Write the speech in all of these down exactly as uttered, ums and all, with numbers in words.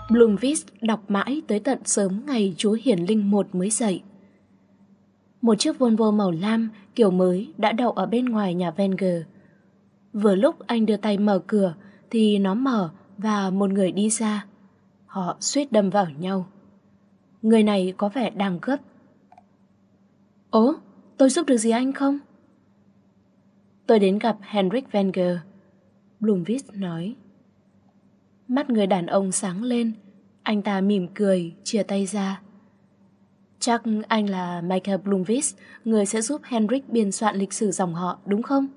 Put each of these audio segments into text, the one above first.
Bloomfield đọc mãi tới tận sớm ngày Chúa Hiển Linh một mới dậy. Một chiếc Volvo màu lam kiểu mới đã đậu ở bên ngoài nhà Wenger. Vừa lúc anh đưa tay mở cửa thì nó mở và một người đi ra. Họ suýt đâm vào nhau. Người này có vẻ đang gấp. Ố, tôi giúp được gì anh không? Tôi đến gặp Henrik Wenger, Bloomfield nói. Mắt người đàn ông sáng lên. Anh ta mỉm cười, chia tay ra. Chắc anh là Michael Bloomfield, người sẽ giúp Henrik biên soạn lịch sử dòng họ, đúng không?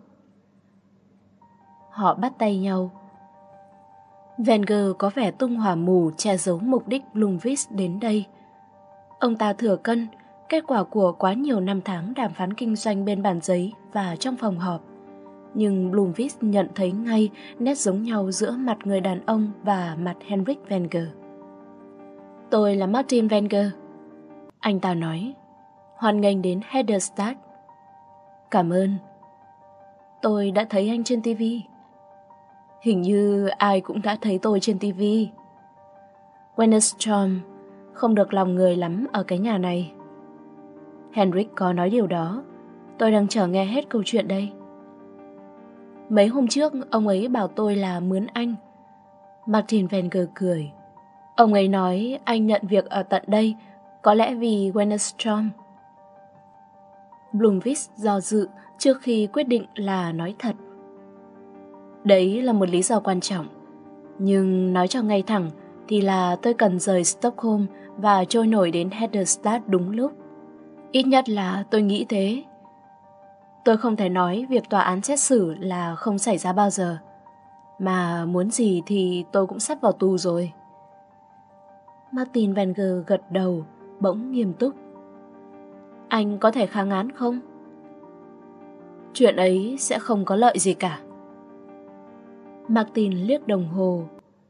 Họ bắt tay nhau. Wenger có vẻ tung hỏa mù che giấu mục đích Bloomfield đến đây. Ông ta thừa cân, kết quả của quá nhiều năm tháng đàm phán kinh doanh bên bàn giấy và trong phòng họp. Nhưng Bloomfield nhận thấy ngay nét giống nhau giữa mặt người đàn ông và mặt Henrik Wenger. Tôi là Martin Wenger, anh ta nói. Hoan nghênh đến Hederstadt. Cảm ơn. Tôi đã thấy anh trên ti vi. Hình như ai cũng đã thấy tôi trên ti vi. Wennerstrom không được lòng người lắm ở cái nhà này. Henrik có nói điều đó. Tôi đang chờ nghe hết câu chuyện đây. Mấy hôm trước ông ấy bảo tôi là mướn anh. Martin Wenger cười. Ông ấy nói anh nhận việc ở tận đây, có lẽ vì Wennerstrom. Bloomfield do dự trước khi quyết định là nói thật. Đấy là một lý do quan trọng. Nhưng nói cho ngay thẳng thì là tôi cần rời Stockholm và trôi nổi đến Hederstadt đúng lúc. Ít nhất là tôi nghĩ thế. Tôi không thể nói việc tòa án xét xử là không xảy ra bao giờ. Mà muốn gì thì tôi cũng sắp vào tù rồi. Martin Wenger gật đầu, bỗng nghiêm túc. Anh có thể kháng án không? Chuyện ấy sẽ không có lợi gì cả. Martin liếc đồng hồ.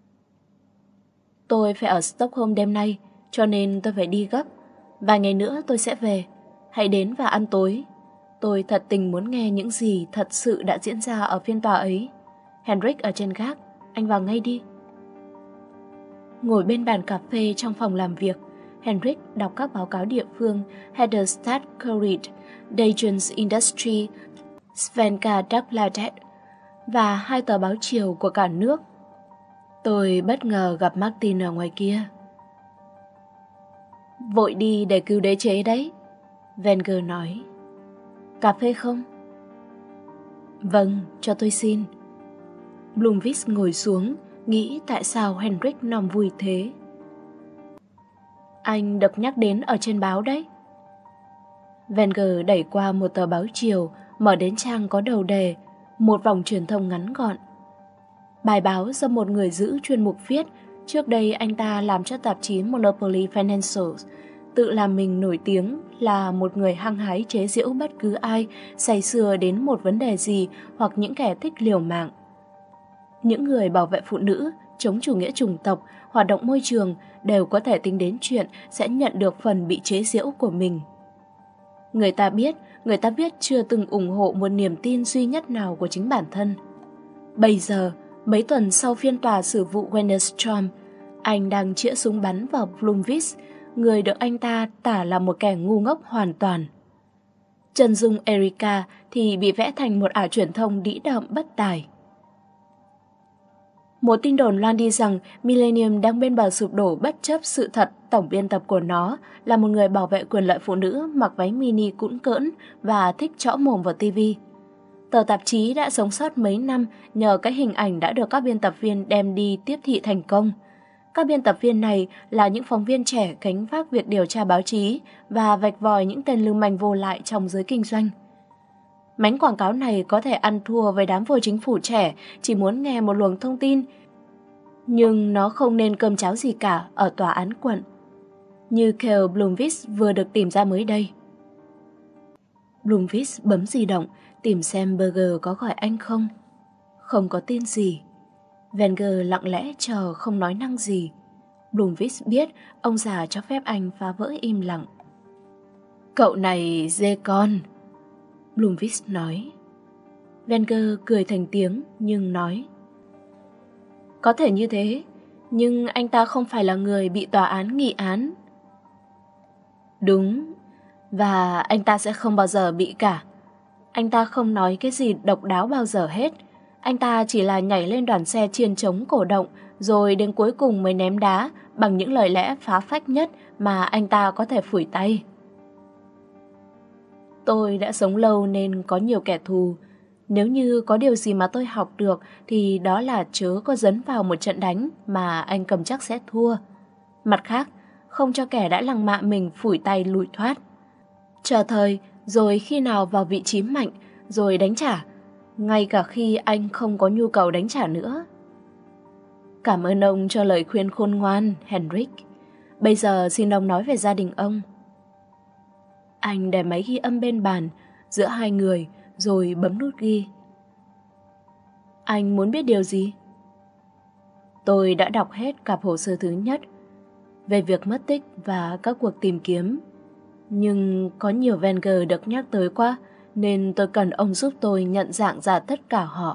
Tôi phải ở Stockholm đêm nay, cho nên tôi phải đi gấp. Vài ngày nữa tôi sẽ về. Hãy đến và ăn tối. Tôi thật tình muốn nghe những gì thật sự đã diễn ra ở phiên tòa ấy. Henrik ở trên gác, anh vào ngay đi. Ngồi bên bàn cà phê trong phòng làm việc, Henrik đọc các báo cáo địa phương Hederstadt Courier, Dagens Industry, Svenska Dagbladet và hai tờ báo chiều của cả nước. Tôi bất ngờ gặp Martin ở ngoài kia. Vội đi để cứu đế chế đấy, Wenger nói. Cà phê không? Vâng, cho tôi xin. Bloomfield ngồi xuống, nghĩ tại sao Henrik nòng vui thế. Anh được nhắc đến ở trên báo đấy. Wenger đẩy qua một tờ báo chiều, mở đến trang có đầu đề, một vòng truyền thông ngắn gọn. Bài báo do một người giữ chuyên mục viết, trước đây anh ta làm cho tạp chí Monopoly Financial, tự làm mình nổi tiếng là một người hăng hái chế giễu bất cứ ai say sưa đến một vấn đề gì hoặc những kẻ thích liều mạng. Những người bảo vệ phụ nữ, chống chủ nghĩa chủng tộc, hoạt động môi trường đều có thể tính đến chuyện sẽ nhận được phần bị chế giễu của mình. Người ta biết, người ta biết chưa từng ủng hộ một niềm tin duy nhất nào của chính bản thân. Bây giờ, mấy tuần sau phiên tòa xử vụ Wennerstrom, anh đang chĩa súng bắn vào Bloomfield, người được anh ta tả là một kẻ ngu ngốc hoàn toàn. Chân dung Erika thì bị vẽ thành một ả truyền thông đĩ đậm bất tài. Một tin đồn loan đi rằng Millennium đang bên bờ sụp đổ bất chấp sự thật tổng biên tập của nó là một người bảo vệ quyền lợi phụ nữ mặc váy mini cũn cỡn và thích chõ mồm vào ti vi. Tờ tạp chí đã sống sót mấy năm nhờ cái hình ảnh đã được các biên tập viên đem đi tiếp thị thành công. Các biên tập viên này là những phóng viên trẻ gánh vác việc điều tra báo chí và vạch vòi những tên lưu manh vô lại trong giới kinh doanh. Mánh quảng cáo này có thể ăn thua với đám vô chính phủ trẻ chỉ muốn nghe một luồng thông tin, nhưng nó không nên cơm cháo gì cả ở tòa án quận, như Kyle Bloomfield vừa được tìm ra mới đây. Bloomfield bấm di động tìm xem Berger có gọi anh không. Không có tin gì. Wenger lặng lẽ chờ không nói năng gì. Bloomfield biết ông già cho phép anh phá vỡ im lặng. Cậu này dê con, Bloomfield nói. Wenger cười thành tiếng nhưng nói: Có thể như thế, Nhưng anh ta không phải là người bị tòa án nghị án. Đúng, và anh ta sẽ không bao giờ bị cả. Anh ta không nói cái gì độc đáo bao giờ hết. Anh ta chỉ là nhảy lên đoàn xe chiên trống cổ động, rồi đến cuối cùng mới ném đá bằng những lời lẽ phá phách nhất mà anh ta có thể phủi tay. Tôi đã sống lâu nên có nhiều kẻ thù. Nếu như có điều gì mà tôi học được thì đó là chớ có dấn vào một trận đánh mà anh cầm chắc sẽ thua. Mặt khác, không cho kẻ đã lăng mạ mình phủi tay lùi thoát. Chờ thời, rồi khi nào vào vị trí mạnh, rồi đánh trả, ngay cả khi anh không có nhu cầu đánh trả nữa. Cảm ơn ông cho lời khuyên khôn ngoan, Henrik. Bây giờ xin ông nói về gia đình ông. Anh để máy ghi âm bên bàn, giữa hai người, rồi bấm nút ghi. Anh muốn biết điều gì? Tôi đã đọc hết cặp hồ sơ thứ nhất về việc mất tích và các cuộc tìm kiếm. Nhưng có nhiều Wenger được nhắc tới quá, nên tôi cần ông giúp tôi nhận dạng ra tất cả họ.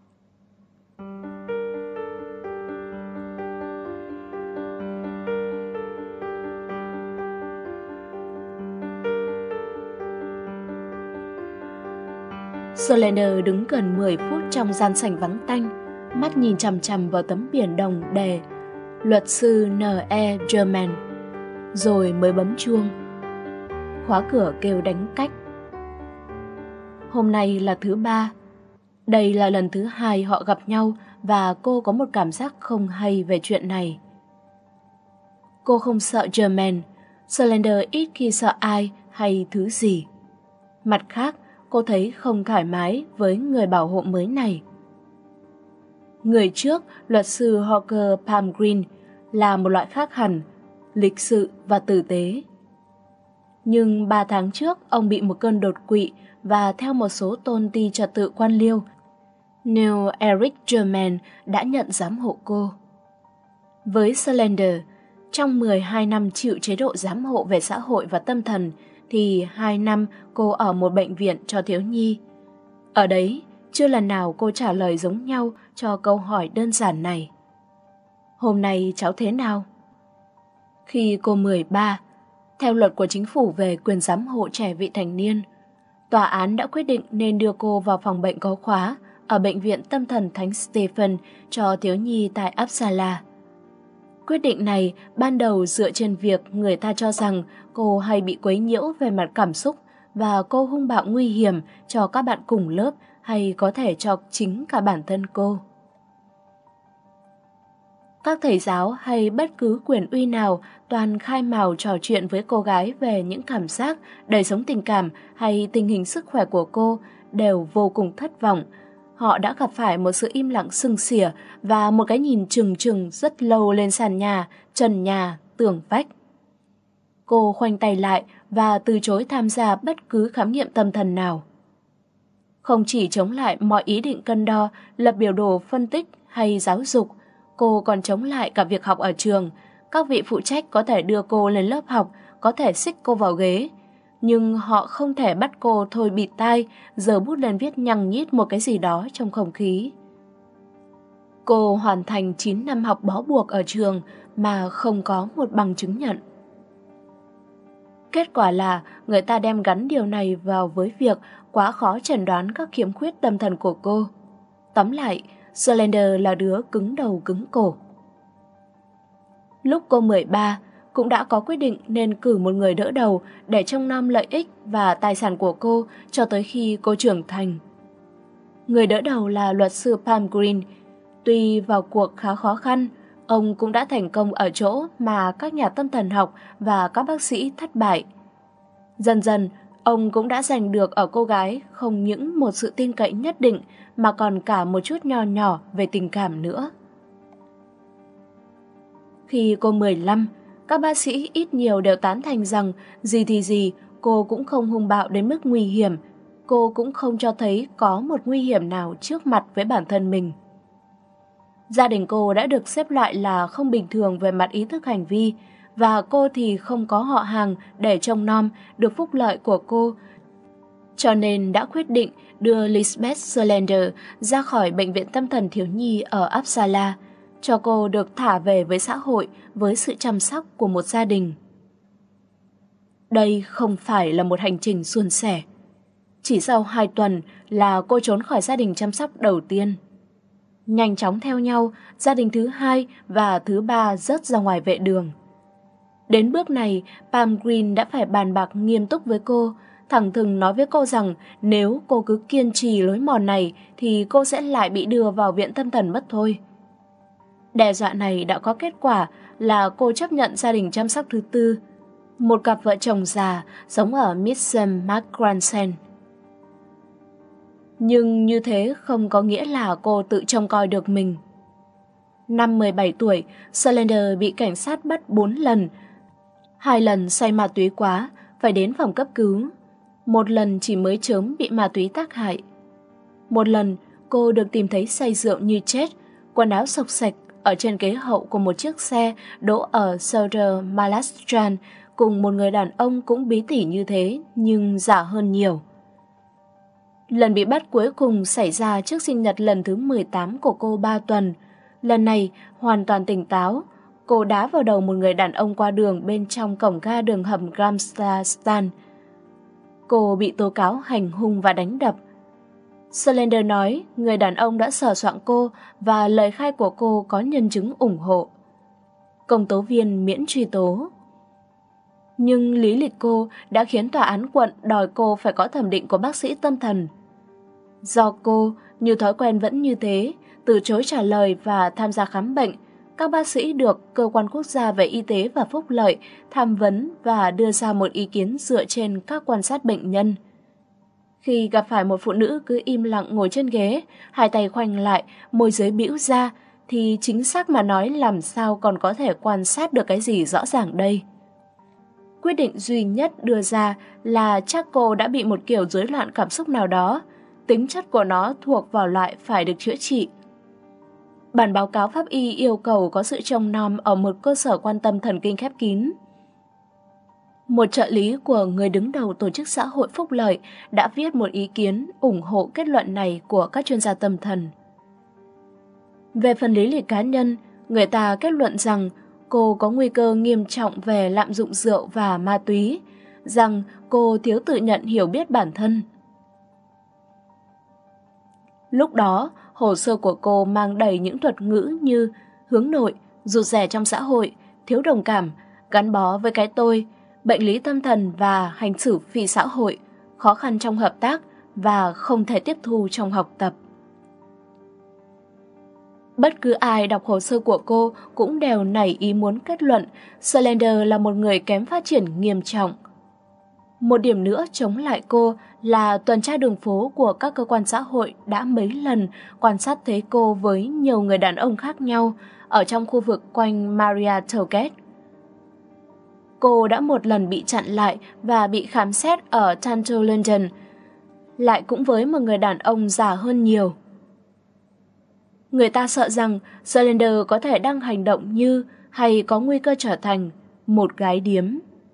Solander đứng gần mười phút trong gian sảnh vắng tanh, mắt nhìn chằm chằm vào tấm biển đồng đề luật sư N E German, rồi mới bấm chuông. Khóa cửa kêu đánh cách. Hôm nay là thứ ba. Đây là lần thứ hai họ gặp nhau và cô có một cảm giác không hay về chuyện này. Cô không sợ German, Solander ít khi sợ ai hay thứ gì. Mặt khác, cô thấy không thoải mái với người bảo hộ mới này. Người trước, luật sư Hawker Palmgreen, là một loại khác hẳn, lịch sự và tử tế. Nhưng ba tháng trước, ông bị một cơn đột quỵ và theo một số tôn ti trật tự quan liêu, Neil Eric German đã nhận giám hộ cô. Với Solander, trong mười hai năm chịu chế độ giám hộ về xã hội và tâm thần, thì hai năm cô ở một bệnh viện cho thiếu nhi. Ở đấy, chưa lần nào cô trả lời giống nhau cho câu hỏi đơn giản này. Hôm nay cháu thế nào? Khi cô mười ba, theo luật của chính phủ về quyền giám hộ trẻ vị thành niên, tòa án đã quyết định nên đưa cô vào phòng bệnh có khóa ở bệnh viện tâm thần Thánh Stephen cho thiếu nhi tại Uppsala. Quyết định này ban đầu dựa trên việc người ta cho rằng cô hay bị quấy nhiễu về mặt cảm xúc và cô hung bạo nguy hiểm cho các bạn cùng lớp hay có thể cho chính cả bản thân cô. Các thầy giáo hay bất cứ quyền uy nào toàn khai mào trò chuyện với cô gái về những cảm giác, đời sống tình cảm hay tình hình sức khỏe của cô đều vô cùng thất vọng. Họ đã gặp phải một sự im lặng sừng sỉa và một cái nhìn trừng trừng rất lâu lên sàn nhà, trần nhà, tường vách. Cô khoanh tay lại và từ chối tham gia bất cứ khám nghiệm tâm thần nào. Không chỉ chống lại mọi ý định cân đo, lập biểu đồ phân tích hay giáo dục, cô còn chống lại cả việc học ở trường. Các vị phụ trách có thể đưa cô lên lớp học, có thể xích cô vào ghế, nhưng họ không thể bắt cô thôi bịt tai, giơ bút lên viết nhăng nhít một cái gì đó trong không khí. Cô hoàn thành chín năm học bó buộc ở trường mà không có một bằng chứng nhận. Kết quả là người ta đem gắn điều này vào với việc quá khó chẩn đoán các khiếm khuyết tâm thần của cô. Tóm lại, Solander là đứa cứng đầu cứng cổ. Lúc cô mười ba, cũng đã có quyết định nên cử một người đỡ đầu để trông nom lợi ích và tài sản của cô cho tới khi cô trưởng thành. Người đỡ đầu là luật sư Palmgreen. Tuy vào cuộc khá khó khăn, ông cũng đã thành công ở chỗ mà các nhà tâm thần học và các bác sĩ thất bại. Dần dần, ông cũng đã giành được ở cô gái không những một sự tin cậy nhất định mà còn cả một chút nho nhỏ về tình cảm nữa. Khi cô mười lăm, các bác sĩ ít nhiều đều tán thành rằng gì thì gì, cô cũng không hung bạo đến mức nguy hiểm. Cô cũng không cho thấy có một nguy hiểm nào trước mặt với bản thân mình. Gia đình cô đã được xếp loại là không bình thường về mặt ý thức hành vi, và cô thì không có họ hàng để trông nom được phúc lợi của cô, cho nên đã quyết định đưa Lisbeth Solander ra khỏi bệnh viện tâm thần thiếu nhi ở Uppsala, cho cô được thả về với xã hội với sự chăm sóc của một gia đình. Đây không phải là một hành trình suôn sẻ. Chỉ sau hai tuần là cô trốn khỏi gia đình chăm sóc đầu tiên. Nhanh chóng theo nhau, gia đình thứ hai và thứ ba rớt ra ngoài vệ đường. Đến bước này, Pam Green đã phải bàn bạc nghiêm túc với cô, thẳng thừng nói với cô rằng nếu cô cứ kiên trì lối mòn này thì cô sẽ lại bị đưa vào viện tâm thần mất thôi. Đe dọa này đã có kết quả là cô chấp nhận gia đình chăm sóc thứ tư, một cặp vợ chồng già sống ở Mitcham McGransen. Nhưng như thế không có nghĩa là cô tự trông coi được mình. Năm mười bảy tuổi, Slender bị cảnh sát bắt bốn lần. Hai lần say ma túy quá, phải đến phòng cấp cứu. Một lần chỉ mới chớm bị ma túy tác hại. Một lần, cô được tìm thấy say rượu như chết, quần áo xộc xệch ở trên ghế hậu của một chiếc xe đỗ ở Southern Malastran cùng một người đàn ông cũng bí tỉ như thế nhưng già hơn nhiều. Lần bị bắt cuối cùng xảy ra trước sinh nhật lần thứ mười tám của cô ba tuần. Lần này, hoàn toàn tỉnh táo, cô đá vào đầu một người đàn ông qua đường bên trong cổng ga đường hầm Gramstan. Cô bị tố cáo hành hung và đánh đập. Slender nói người đàn ông đã sờ soạng cô và lời khai của cô có nhân chứng ủng hộ. Công tố viên miễn truy tố. Nhưng lý lịch cô đã khiến tòa án quận đòi cô phải có thẩm định của bác sĩ tâm thần. Do cô, như thói quen vẫn như thế, từ chối trả lời và tham gia khám bệnh, các bác sĩ được Cơ quan Quốc gia về Y tế và Phúc lợi tham vấn và đưa ra một ý kiến dựa trên các quan sát bệnh nhân. Khi gặp phải một phụ nữ cứ im lặng ngồi trên ghế, hai tay khoanh lại, môi dưới bĩu ra, thì chính xác mà nói làm sao còn có thể quan sát được cái gì rõ ràng đây. Quyết định duy nhất đưa ra là chắc cô đã bị một kiểu rối loạn cảm xúc nào đó, tính chất của nó thuộc vào loại phải được chữa trị. Bản báo cáo pháp y yêu cầu có sự trông nom ở một cơ sở quan tâm thần kinh khép kín. Một trợ lý của người đứng đầu tổ chức xã hội Phúc lợi đã viết một ý kiến ủng hộ kết luận này của các chuyên gia tâm thần. Về phần lý lịch cá nhân, người ta kết luận rằng cô có nguy cơ nghiêm trọng về lạm dụng rượu và ma túy, rằng cô thiếu tự nhận hiểu biết bản thân. Lúc đó, hồ sơ của cô mang đầy những thuật ngữ như hướng nội, rụt rè trong xã hội, thiếu đồng cảm, gắn bó với cái tôi, bệnh lý tâm thần và hành xử phi xã hội, khó khăn trong hợp tác và không thể tiếp thu trong học tập. Bất cứ ai đọc hồ sơ của cô cũng đều nảy ý muốn kết luận Slender là một người kém phát triển nghiêm trọng. Một điểm nữa chống lại cô là tuần tra đường phố của các cơ quan xã hội đã mấy lần quan sát thấy cô với nhiều người đàn ông khác nhau ở trong khu vực quanh Maria Tollgate. Cô đã một lần bị chặn lại và bị khám xét ở Tanto London, lại cũng với một người đàn ông già hơn nhiều. Người ta sợ rằng Slender có thể đang hành động như hay có nguy cơ trở thành một gái điếm.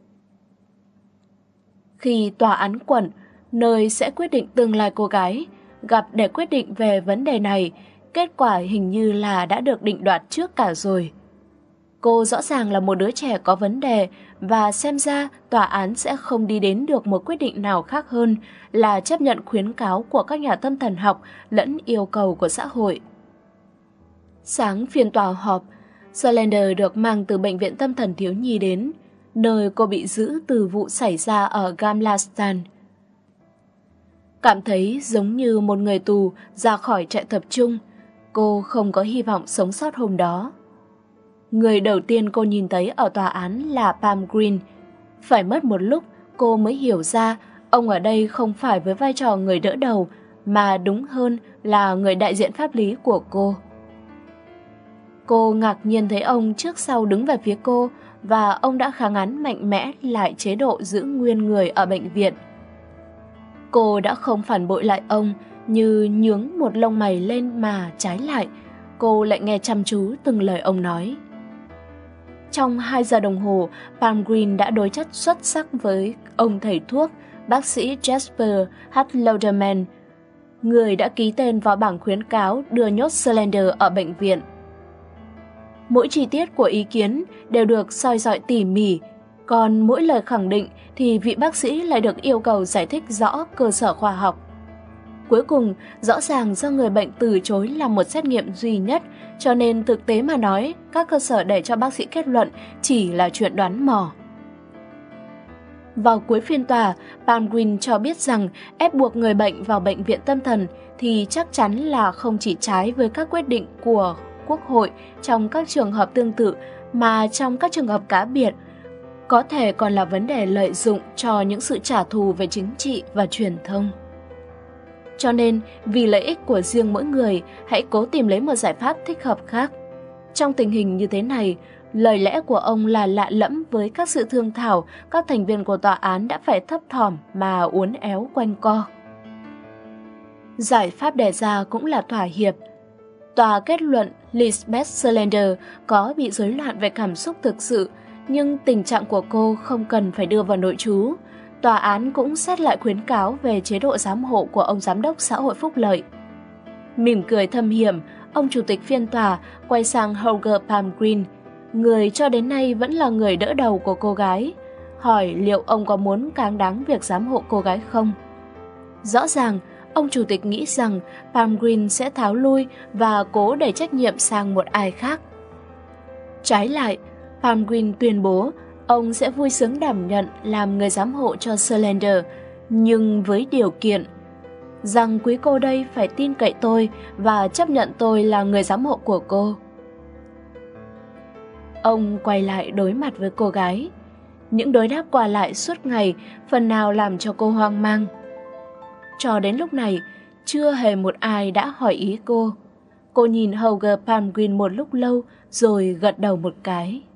Khi tòa án quận, nơi sẽ quyết định tương lai cô gái, gặp để quyết định về vấn đề này, kết quả hình như là đã được định đoạt trước cả rồi. Cô rõ ràng là một đứa trẻ có vấn đề và xem ra tòa án sẽ không đi đến được một quyết định nào khác hơn là chấp nhận khuyến cáo của các nhà tâm thần học lẫn yêu cầu của xã hội. Sáng phiên tòa họp, Slender được mang từ bệnh viện tâm thần thiếu nhi đến, nơi cô bị giữ từ vụ xảy ra ở Gamlastan. Cảm thấy giống như một người tù ra khỏi trại tập trung, cô không có hy vọng sống sót hôm đó. Người đầu tiên cô nhìn thấy ở tòa án là Pam Green. Phải mất một lúc cô mới hiểu ra ông ở đây không phải với vai trò người đỡ đầu, mà đúng hơn là người đại diện pháp lý của cô. Cô ngạc nhiên thấy ông trước sau đứng về phía cô và ông đã kháng án mạnh mẽ lại chế độ giữ nguyên người ở bệnh viện. Cô đã không phản bội lại ông như nhướng một lông mày lên mà trái lại, cô lại nghe chăm chú từng lời ông nói. Trong hai giờ đồng hồ, Pam Green đã đối chất xuất sắc với ông thầy thuốc, bác sĩ Jasper H. Lauderman, người đã ký tên vào bảng khuyến cáo đưa nhốt Slender ở bệnh viện. Mỗi chi tiết của ý kiến đều được soi dọi tỉ mỉ, còn mỗi lời khẳng định thì vị bác sĩ lại được yêu cầu giải thích rõ cơ sở khoa học. Cuối cùng, rõ ràng do người bệnh từ chối làm một xét nghiệm duy nhất, cho nên thực tế mà nói, các cơ sở để cho bác sĩ kết luận chỉ là chuyện đoán mò. Vào cuối phiên tòa, Palmgren cho biết rằng ép buộc người bệnh vào bệnh viện tâm thần thì chắc chắn là không chỉ trái với các quyết định của Quốc hội trong các trường hợp tương tự, mà trong các trường hợp cá biệt, có thể còn là vấn đề lợi dụng cho những sự trả thù về chính trị và truyền thông. Cho nên, vì lợi ích của riêng mỗi người, hãy cố tìm lấy một giải pháp thích hợp khác. Trong tình hình như thế này, lời lẽ của ông là lạ lẫm với các sự thương thảo các thành viên của tòa án đã phải thấp thỏm mà uốn éo quanh co. Giải pháp đề ra cũng là thỏa hiệp. Tòa kết luận Lisbeth Salander có bị rối loạn về cảm xúc thực sự, nhưng tình trạng của cô không cần phải đưa vào nội trú. Tòa án cũng xét lại khuyến cáo về chế độ giám hộ của ông giám đốc xã hội phúc lợi. Mỉm cười thâm hiểm, ông chủ tịch phiên tòa quay sang Holger Palmgren, người cho đến nay vẫn là người đỡ đầu của cô gái, hỏi liệu ông có muốn cáng đáng việc giám hộ cô gái không. Rõ ràng, ông chủ tịch nghĩ rằng Palmgren sẽ tháo lui và cố đẩy trách nhiệm sang một ai khác. Trái lại, Palmgren tuyên bố ông sẽ vui sướng đảm nhận làm người giám hộ cho Salander, nhưng với điều kiện rằng quý cô đây phải tin cậy tôi và chấp nhận tôi là người giám hộ của cô. Ông quay lại đối mặt với cô gái. Những đối đáp qua lại suốt ngày phần nào làm cho cô hoang mang. Cho đến lúc này, chưa hề một ai đã hỏi ý cô. Cô nhìn Holger Palmgren một lúc lâu rồi gật đầu một cái.